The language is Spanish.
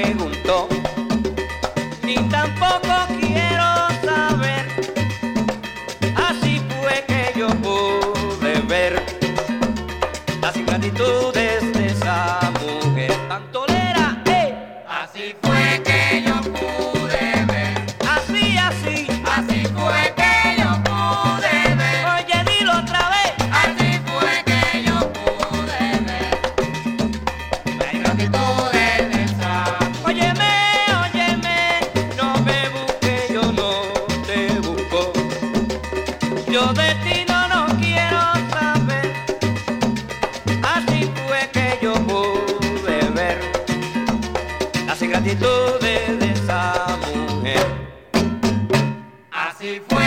preguntó, ni tampoco quiero saber. Así fue que yo pude ver las ingratitudes de esa mujer tan tolera. Así fue que yo pude ver. Así, así. Así fue que yo pude ver. Oye, dilo otra vez. Así fue que yo pude ver. La ingratitud de esa. Óyeme, óyeme, no me busques, yo no te busco. Yo de ti no quiero saber. Así fue que yo pude ver las ingratitudes de esa mujer. Así fue.